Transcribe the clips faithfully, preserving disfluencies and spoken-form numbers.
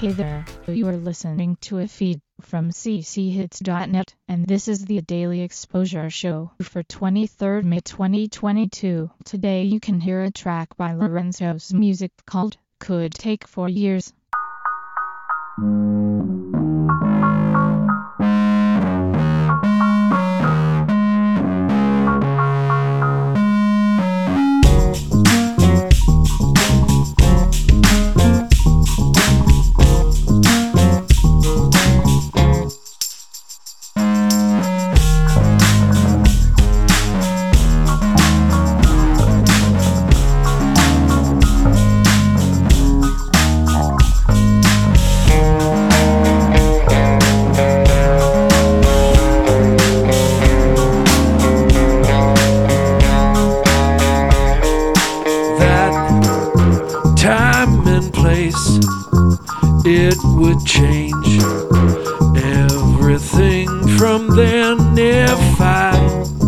Hey there, you are listening to a feed from c c hits dot net, and this is the Daily Exposure Show for twenty-third of May twenty twenty-two. Today you can hear a track by Lorenzo's Music called Could Take Four Years. Time and place, it would change everything from then. If I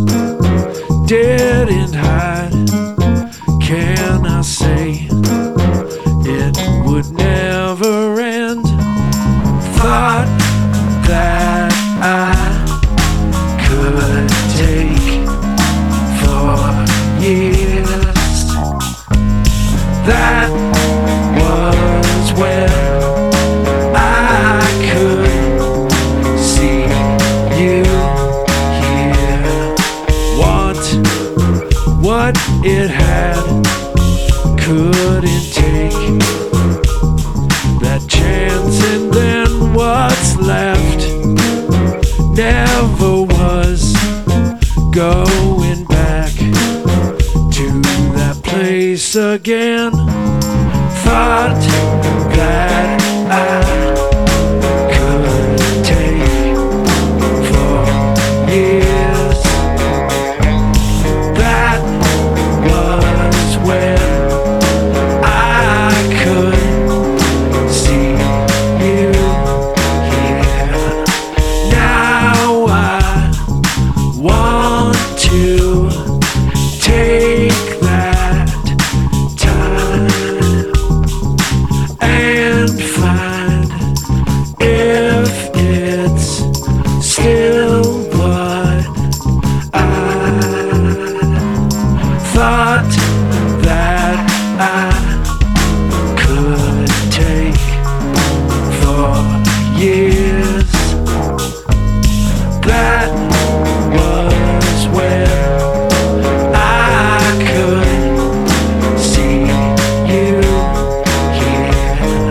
didn't hide, can I say it would never end? Thought that I could take four years. That was when I could see you here. Want what it had, couldn't take that chance, and then what's left never was going back to that place again. Thought that I could take four years. That was when I could see you here. Now I want to take that time and find if it's still what I thought that I could take for years. That was when I could see you here.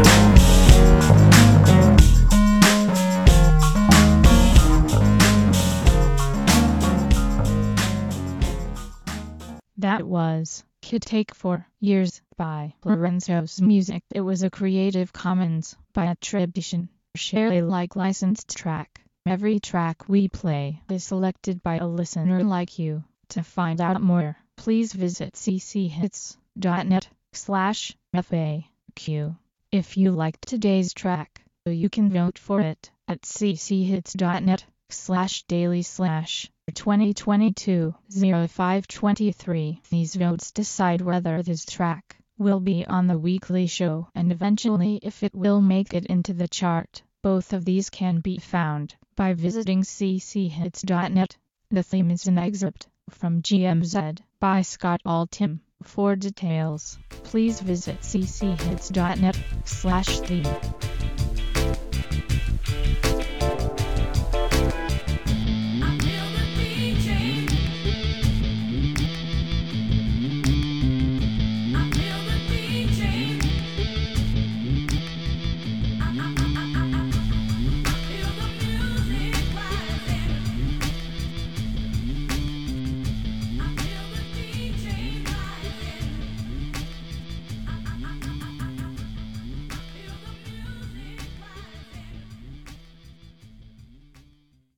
That was Could Take Four Years by Lorenzo's Music. It was a Creative Commons by attribution, share Alike licensed track. Every track we play is selected by a listener like you. To find out more, please visit c c hits dot net slash F A Q. If you liked today's track, you can vote for it at c c hits dot net slash daily slash twenty twenty-two oh five twenty-three. These votes decide whether this track will be on the weekly show and eventually if it will make it into the chart. Both of these can be found by visiting c c hits dot net. The theme is an excerpt from G M Z by Scott Altham. For details, please visit c c hits dot net slash theme.